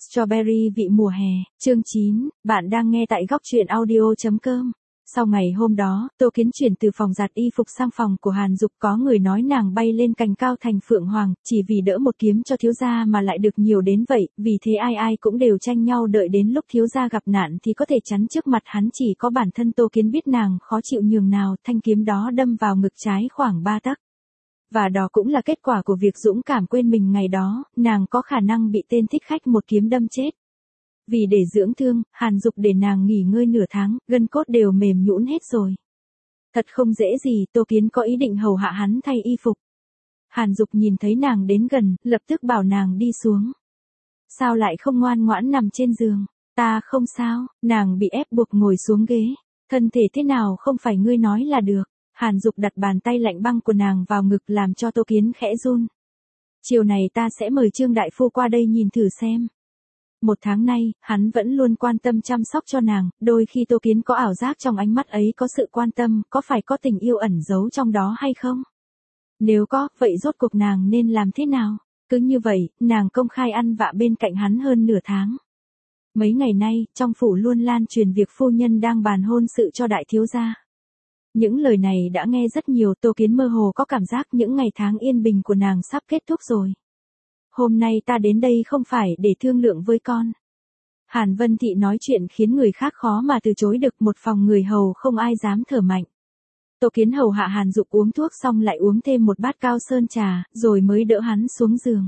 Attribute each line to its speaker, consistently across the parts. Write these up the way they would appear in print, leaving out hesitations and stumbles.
Speaker 1: Strawberry vị mùa hè, chương 9, bạn đang nghe tại góc truyện audio.com. Sau ngày hôm đó, Tô Kiến chuyển từ phòng giặt y phục sang phòng của Hàn Dục, có người nói nàng bay lên cành cao thành phượng hoàng, chỉ vì đỡ một kiếm cho thiếu gia mà lại được nhiều đến vậy, vì thế ai ai cũng đều tranh nhau đợi đến lúc thiếu gia gặp nạn thì có thể chắn trước mặt hắn, chỉ có bản thân Tô Kiến biết nàng khó chịu nhường nào, thanh kiếm đó đâm vào ngực trái khoảng 3 tấc. Và đó cũng là kết quả của việc dũng cảm quên mình ngày đó, nàng có khả năng bị tên thích khách một kiếm đâm chết. Vì để dưỡng thương, Hàn Dục để nàng nghỉ ngơi nửa tháng, gân cốt đều mềm nhũn hết rồi. Thật không dễ gì, Tô Kiến có ý định hầu hạ hắn thay y phục. Hàn Dục nhìn thấy nàng đến gần, lập tức bảo nàng đi xuống. Sao lại không ngoan ngoãn nằm trên giường? Ta không sao, nàng bị ép buộc ngồi xuống ghế. Thân thể thế nào không phải ngươi nói là được. Hàn Dục đặt bàn tay lạnh băng của nàng vào ngực làm cho Tô Kiến khẽ run. Chiều này ta sẽ mời Trương Đại Phu qua đây nhìn thử xem. Một tháng nay, hắn vẫn luôn quan tâm chăm sóc cho nàng, đôi khi Tô Kiến có ảo giác trong ánh mắt ấy có sự quan tâm, có phải có tình yêu ẩn giấu trong đó hay không? Nếu có, vậy rốt cuộc nàng nên làm thế nào? Cứ như vậy, nàng công khai ăn vạ bên cạnh hắn hơn nửa tháng. Mấy ngày nay, trong phủ luôn lan truyền việc phu nhân đang bàn hôn sự cho đại thiếu gia. Những lời này đã nghe rất nhiều, Tô Kiến mơ hồ có cảm giác những ngày tháng yên bình của nàng sắp kết thúc rồi. Hôm nay ta đến đây không phải để thương lượng với con. Hàn Vân Thị nói chuyện khiến người khác khó mà từ chối được, một phòng người hầu không ai dám thở mạnh. Tô Kiến hầu hạ Hàn Dục uống thuốc xong lại uống thêm một bát cao sơn trà, rồi mới đỡ hắn xuống giường.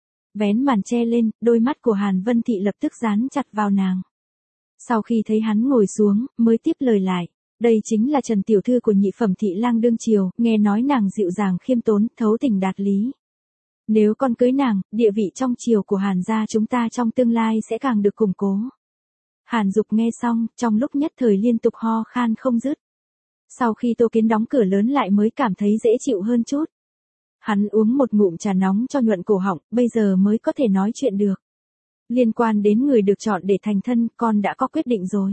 Speaker 1: Vén màn che lên, đôi mắt của Hàn Vân Thị lập tức dán chặt vào nàng. Sau khi thấy hắn ngồi xuống, mới tiếp lời lại. Đây chính là Trần tiểu thư của nhị phẩm thị lang đương triều, nghe nói nàng dịu dàng khiêm tốn, thấu tình đạt lý. Nếu con cưới nàng, địa vị trong triều của Hàn gia chúng ta trong tương lai sẽ càng được củng cố. Hàn Dục nghe xong, trong lúc nhất thời liên tục ho khan không dứt. Sau khi Tô Kiến đóng cửa lớn lại mới cảm thấy dễ chịu hơn chút. Hắn uống một ngụm trà nóng cho nhuận cổ họng, bây giờ mới có thể nói chuyện được. Liên quan đến người được chọn để thành thân, con đã có quyết định rồi.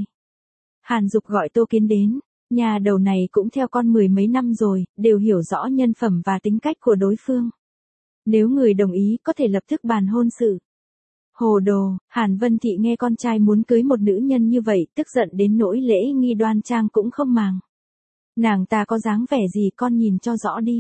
Speaker 1: Hàn Dục gọi Tô Kiến đến, nhà đầu này cũng theo con 10 mấy năm rồi, đều hiểu rõ nhân phẩm và tính cách của đối phương. Nếu người đồng ý có thể lập tức bàn hôn sự. Hồ đồ, Hàn Vân Thị nghe con trai muốn cưới một nữ nhân như vậy, tức giận đến nỗi lễ nghi đoan trang cũng không màng. Nàng ta có dáng vẻ gì con nhìn cho rõ đi.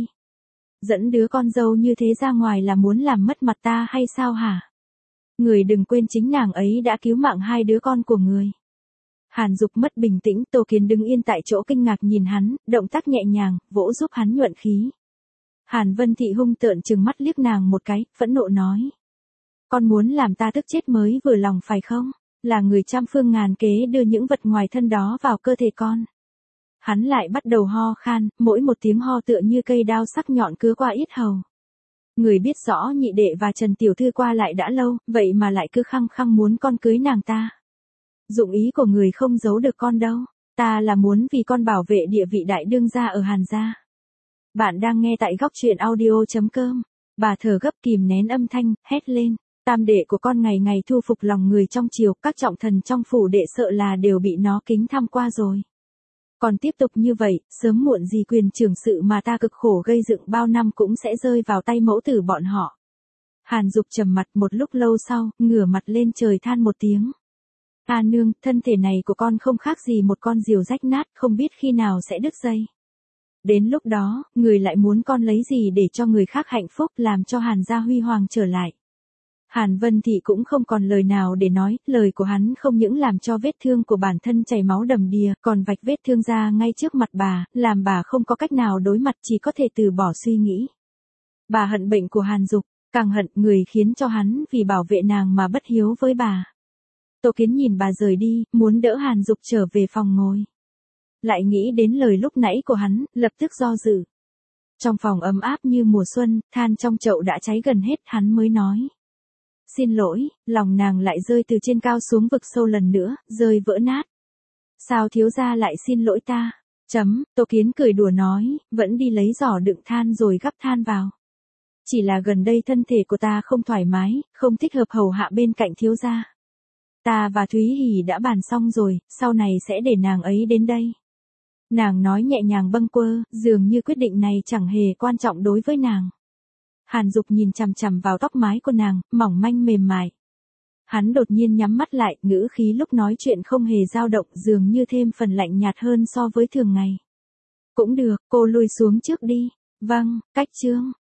Speaker 1: Dẫn đứa con dâu như thế ra ngoài là muốn làm mất mặt ta hay sao hả? Người đừng quên chính nàng ấy đã cứu mạng hai đứa con của người. Hàn Dục mất bình tĩnh, Tô Kiến đứng yên tại chỗ kinh ngạc nhìn hắn, động tác nhẹ nhàng, vỗ giúp hắn nhuận khí. Hàn Vân Thị hung tợn trừng mắt liếc nàng một cái, phẫn nộ nói. Con muốn làm ta tức chết mới vừa lòng phải không? Là người trăm phương ngàn kế đưa những vật ngoài thân đó vào cơ thể con. Hắn lại bắt đầu ho khan, mỗi một tiếng ho tựa như cây đao sắc nhọn cứa qua yết hầu. Người biết rõ nhị đệ và Trần tiểu thư qua lại đã lâu, vậy mà lại cứ khăng khăng muốn con cưới nàng ta. Dụng ý của người không giấu được con đâu, ta là muốn vì con bảo vệ địa vị đại đương gia ở Hàn gia. Bạn đang nghe tại góc truyện audio.com. Bà thở gấp kìm nén âm thanh, hét lên. Tam đệ của con ngày ngày thu phục lòng người trong triều, các trọng thần trong phủ đệ sợ là đều bị nó kính tham qua rồi. Còn tiếp tục như vậy, sớm muộn gì quyền trưởng sự mà ta cực khổ gây dựng bao năm cũng sẽ rơi vào tay mẫu tử bọn họ. Hàn Dục trầm mặt một lúc lâu sau, ngửa mặt lên trời than một tiếng. A nương, thân thể này của con không khác gì một con diều rách nát, không biết khi nào sẽ đứt dây. Đến lúc đó, người lại muốn con lấy gì để cho người khác hạnh phúc, làm cho Hàn gia huy hoàng trở lại. Hàn Vân Thị cũng không còn lời nào để nói, lời của hắn không những làm cho vết thương của bản thân chảy máu đầm đìa, còn vạch vết thương ra ngay trước mặt bà, làm bà không có cách nào đối mặt, chỉ có thể từ bỏ suy nghĩ. Bà hận bệnh của Hàn Dục, càng hận người khiến cho hắn vì bảo vệ nàng mà bất hiếu với bà. Tô Kiến nhìn bà rời đi, muốn đỡ Hàn Dục trở về phòng ngồi. Lại nghĩ đến lời lúc nãy của hắn, lập tức do dự. Trong phòng ấm áp như mùa xuân, than trong chậu đã cháy gần hết, hắn mới nói. Xin lỗi, lòng nàng lại rơi từ trên cao xuống vực sâu lần nữa, rơi vỡ nát. Sao thiếu gia lại xin lỗi ta? Tô Kiến cười đùa nói, vẫn đi lấy giỏ đựng than rồi gắp than vào. Chỉ là gần đây thân thể của ta không thoải mái, không thích hợp hầu hạ bên cạnh thiếu gia. Ta và Thúy Hỉ đã bàn xong rồi, sau này sẽ để nàng ấy đến đây. Nàng nói nhẹ nhàng bâng quơ, dường như quyết định này chẳng hề quan trọng đối với nàng. Hàn Dục nhìn chằm chằm vào tóc mái của nàng, mỏng manh mềm mại. Hắn đột nhiên nhắm mắt lại, ngữ khí lúc nói chuyện không hề dao động, dường như thêm phần lạnh nhạt hơn so với thường ngày. Cũng được, cô lui xuống trước đi. Vâng, cách Trương.